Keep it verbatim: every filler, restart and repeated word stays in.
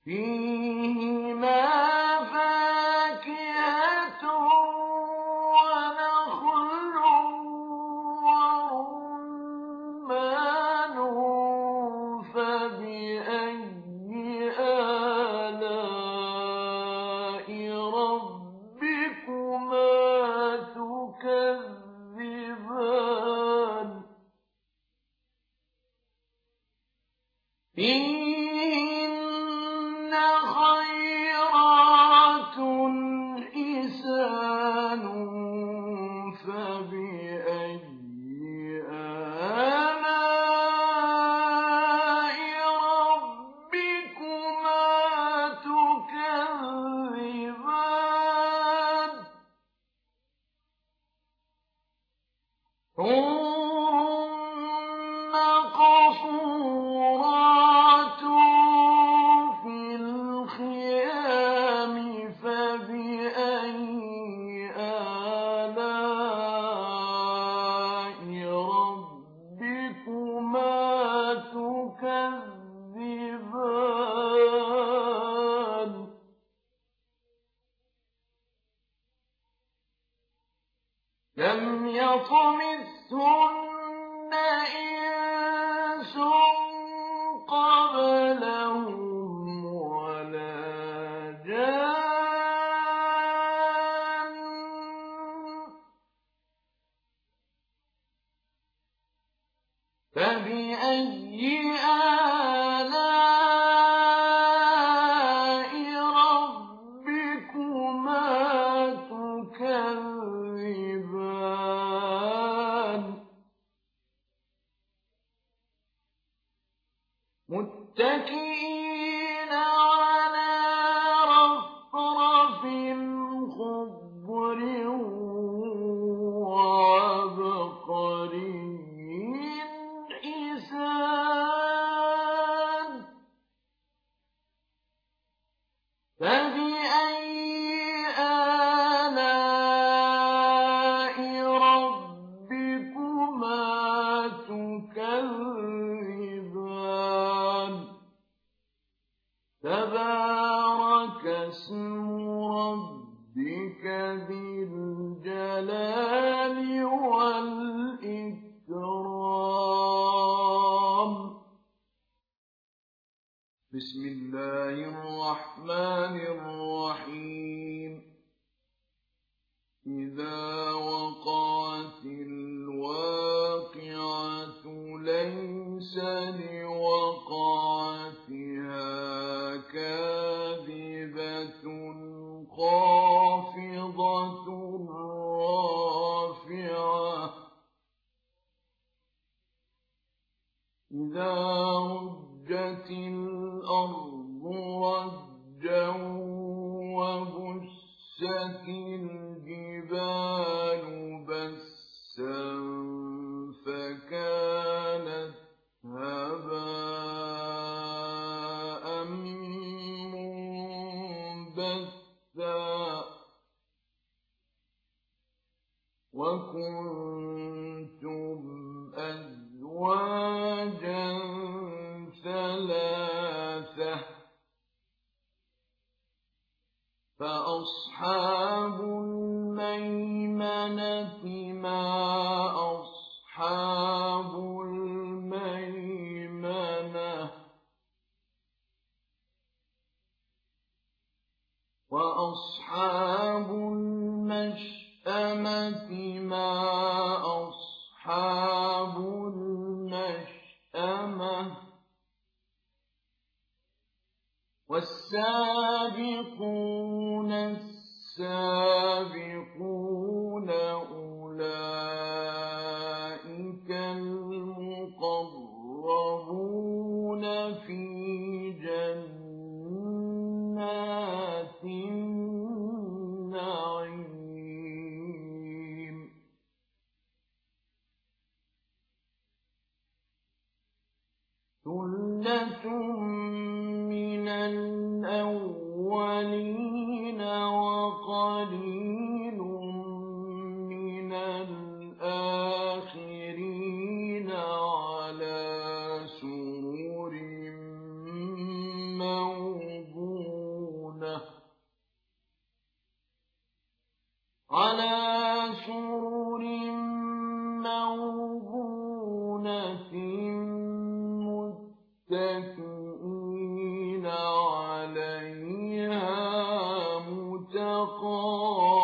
فيهما فاكهة ونخل ورمان فبأي آلاء ربكما تكذبان فيهن خيرات حسان فبأي آلاء ربكما تكذبان حور مقصورات في الخيام فبأي آلاء ربكما تكذبان لم يطمثهن إنس قبلهم ولا جان فبأي آلاء ربكما تكذبان متكئين على رفرف خضر وعبقري حسان فبأي آلاء ربكما تكذبان تبارك اسم ربك ذي الجلال والإكرام بسم الله الرحمن الرحيم إذا وقعت الواقعة ليس لوقعتها كاذبة خافضة رافعة إذا رجت الأرض رجا وبست الجبال بسا فكانت هباء منبثا وكنتم أزواجا ثلاثة فأصحاب الميمنة ما أصحاب الميمنة وأصحاب المشأمة ما أصحاب المشأمة والسابقون السابقون أولئك المقربون في جنات النعيم ثلة من الأولين وقليل على سرر موضونة متكئين عليها متقابلين